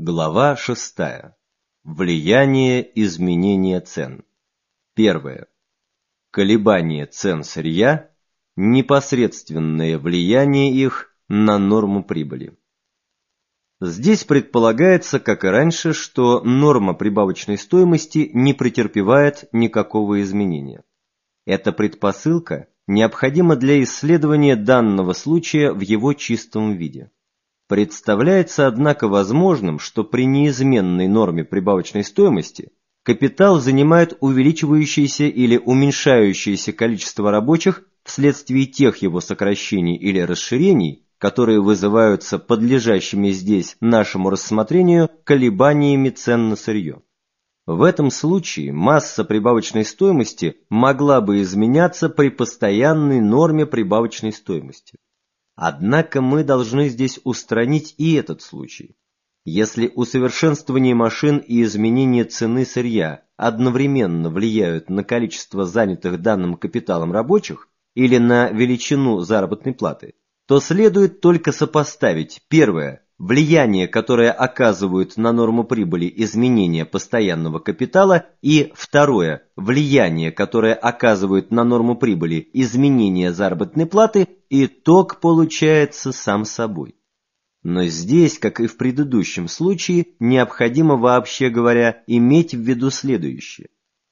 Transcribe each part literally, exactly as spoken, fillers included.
Глава шестая. Влияние изменения цен. Первое. Колебание цен сырья, непосредственное влияние их на норму прибыли. Здесь предполагается, как и раньше, что норма прибавочной стоимости не претерпевает никакого изменения. Эта предпосылка необходима для исследования данного случая в его чистом виде. Представляется, однако, возможным, что при неизменной норме прибавочной стоимости капитал занимает увеличивающееся или уменьшающееся количество рабочих вследствие тех его сокращений или расширений, которые вызываются подлежащими здесь нашему рассмотрению колебаниями цен на сырье. В этом случае масса прибавочной стоимости могла бы изменяться при постоянной норме прибавочной стоимости. Однако мы должны здесь устранить и этот случай. Если усовершенствование машин и изменение цены сырья одновременно влияют на количество занятых данным капиталом рабочих или на величину заработной платы, то следует только сопоставить первое – влияние, которое оказывают на норму прибыли изменения постоянного капитала, и второе – влияние, которое оказывают на норму прибыли изменения заработной платы, итог получается сам собой. Но здесь, как и в предыдущем случае, необходимо, вообще говоря, иметь в виду следующее.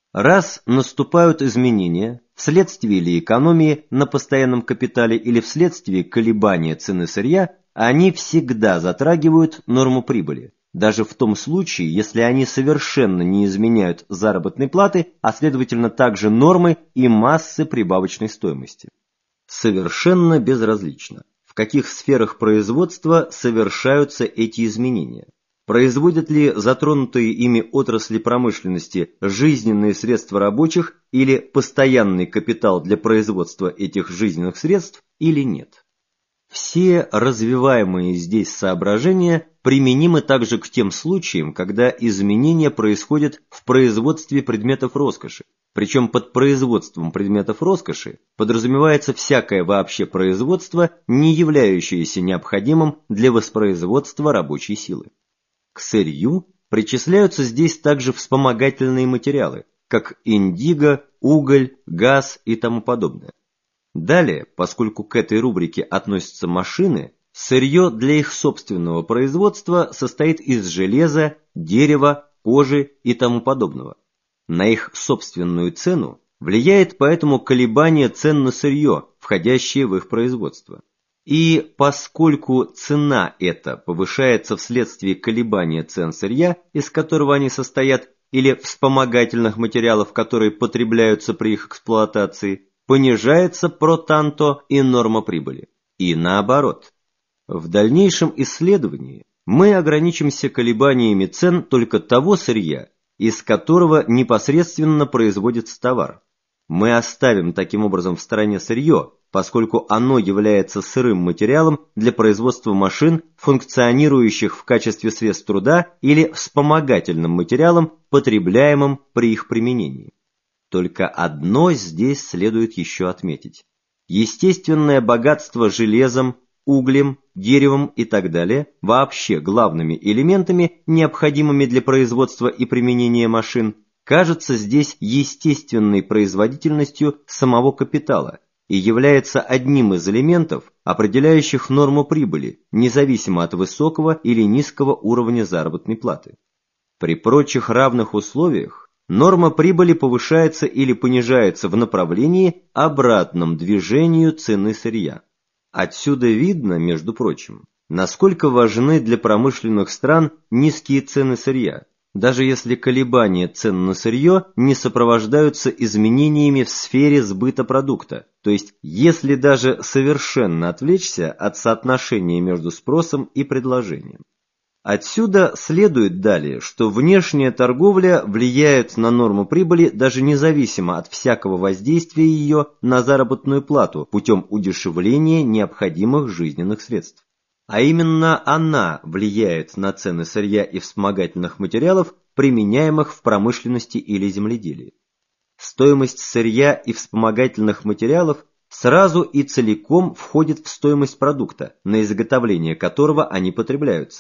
Раз наступают изменения, вследствие или экономии на постоянном капитале или вследствие колебания цены сырья, они всегда затрагивают норму прибыли, даже в том случае, если они совершенно не изменяют заработной платы, а следовательно также нормы и массы прибавочной стоимости. Совершенно безразлично, в каких сферах производства совершаются эти изменения. Производят ли затронутые ими отрасли промышленности жизненные средства рабочих или постоянный капитал для производства этих жизненных средств или нет. Все развиваемые здесь соображения применимы также к тем случаям, когда изменения происходят в производстве предметов роскоши. Причем под производством предметов роскоши подразумевается всякое вообще производство, не являющееся необходимым для воспроизводства рабочей силы. К сырью причисляются здесь также вспомогательные материалы, как индиго, уголь, газ и тому подобное. Далее, поскольку к этой рубрике относятся машины, сырье для их собственного производства состоит из железа, дерева, кожи и тому подобного. На их собственную цену влияет поэтому колебание цен на сырье, входящее в их производство. И поскольку цена эта повышается вследствие колебания цен сырья, из которого они состоят, или вспомогательных материалов, которые потребляются при их эксплуатации, понижается про-танто и норма прибыли. И наоборот. В дальнейшем исследовании мы ограничимся колебаниями цен только того сырья, из которого непосредственно производится товар. Мы оставим таким образом в стороне сырье, поскольку оно является сырым материалом для производства машин, функционирующих в качестве средств труда, или вспомогательным материалом, потребляемым при их применении. Только одно здесь следует еще отметить. Естественное богатство железом, углем, деревом и так далее, вообще главными элементами, необходимыми для производства и применения машин, кажется здесь естественной производительностью самого капитала и является одним из элементов, определяющих норму прибыли, независимо от высокого или низкого уровня заработной платы. При прочих равных условиях норма прибыли повышается или понижается в направлении, обратном движению цены сырья. Отсюда видно, между прочим, насколько важны для промышленных стран низкие цены сырья, даже если колебания цен на сырье не сопровождаются изменениями в сфере сбыта продукта, то есть если даже совершенно отвлечься от соотношения между спросом и предложением. Отсюда следует далее, что внешняя торговля влияет на норму прибыли даже независимо от всякого воздействия ее на заработную плату путем удешевления необходимых жизненных средств. А именно она влияет на цены сырья и вспомогательных материалов, применяемых в промышленности или земледелии. Стоимость сырья и вспомогательных материалов сразу и целиком входит в стоимость продукта, на изготовление которого они потребляются, в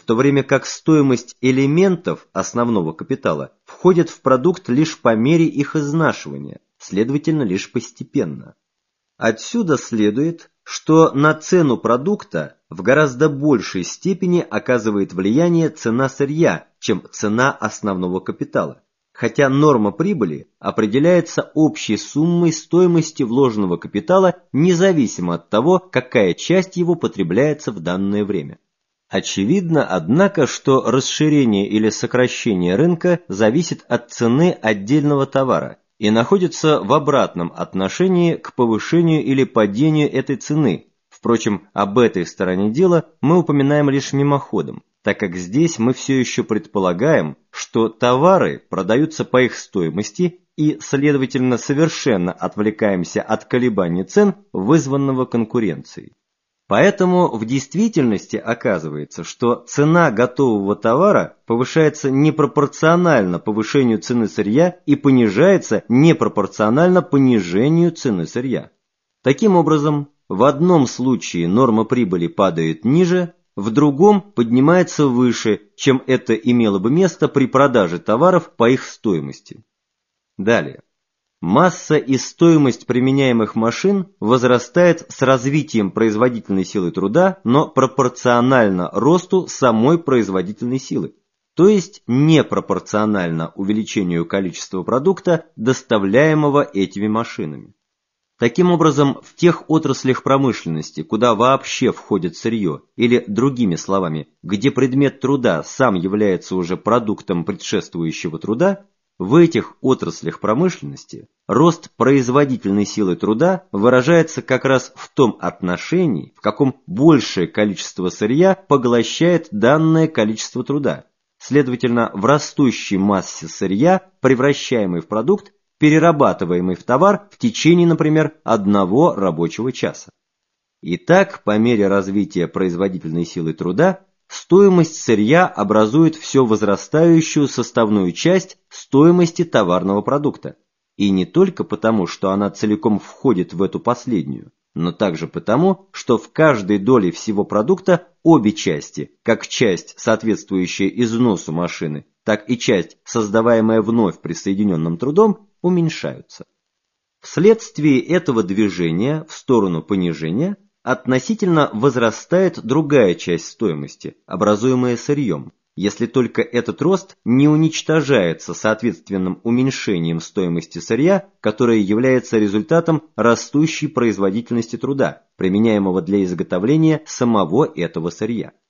то время как стоимость элементов основного капитала входит в продукт лишь по мере их изнашивания, следовательно, лишь постепенно. Отсюда следует, что на цену продукта в гораздо большей степени оказывает влияние цена сырья, чем цена основного капитала, хотя норма прибыли определяется общей суммой стоимости вложенного капитала независимо от того, какая часть его потребляется в данное время. Очевидно, однако, что расширение или сокращение рынка зависит от цены отдельного товара и находится в обратном отношении к повышению или падению этой цены. Впрочем, об этой стороне дела мы упоминаем лишь мимоходом, так как здесь мы все еще предполагаем, что товары продаются по их стоимости и, следовательно, совершенно отвлекаемся от колебаний цен, вызванного конкуренцией. Поэтому в действительности оказывается, что цена готового товара повышается непропорционально повышению цены сырья и понижается непропорционально понижению цены сырья. Таким образом, в одном случае норма прибыли падает ниже, в другом поднимается выше, чем это имело бы место при продаже товаров по их стоимости. Далее. Масса и стоимость применяемых машин возрастает с развитием производительной силы труда, но пропорционально росту самой производительной силы, то есть непропорционально увеличению количества продукта, доставляемого этими машинами. Таким образом, в тех отраслях промышленности, куда вообще входит сырье, или, другими словами, где предмет труда сам является уже продуктом предшествующего труда, в этих отраслях промышленности рост производительной силы труда выражается как раз в том отношении, в каком большее количество сырья поглощает данное количество труда, следовательно, в растущей массе сырья, превращаемой в продукт, перерабатываемый в товар в течение, например, одного рабочего часа. Итак, по мере развития производительной силы труда, стоимость сырья образует все возрастающую составную часть стоимости товарного продукта, и не только потому, что она целиком входит в эту последнюю, но также потому, что в каждой доле всего продукта обе части, как часть, соответствующая износу машины, так и часть, создаваемая вновь присоединенным трудом, уменьшаются. Вследствие этого движения в сторону понижения относительно возрастает другая часть стоимости, образуемая сырьем, если только этот рост не уничтожается соответственным уменьшением стоимости сырья, которое является результатом растущей производительности труда, применяемого для изготовления самого этого сырья.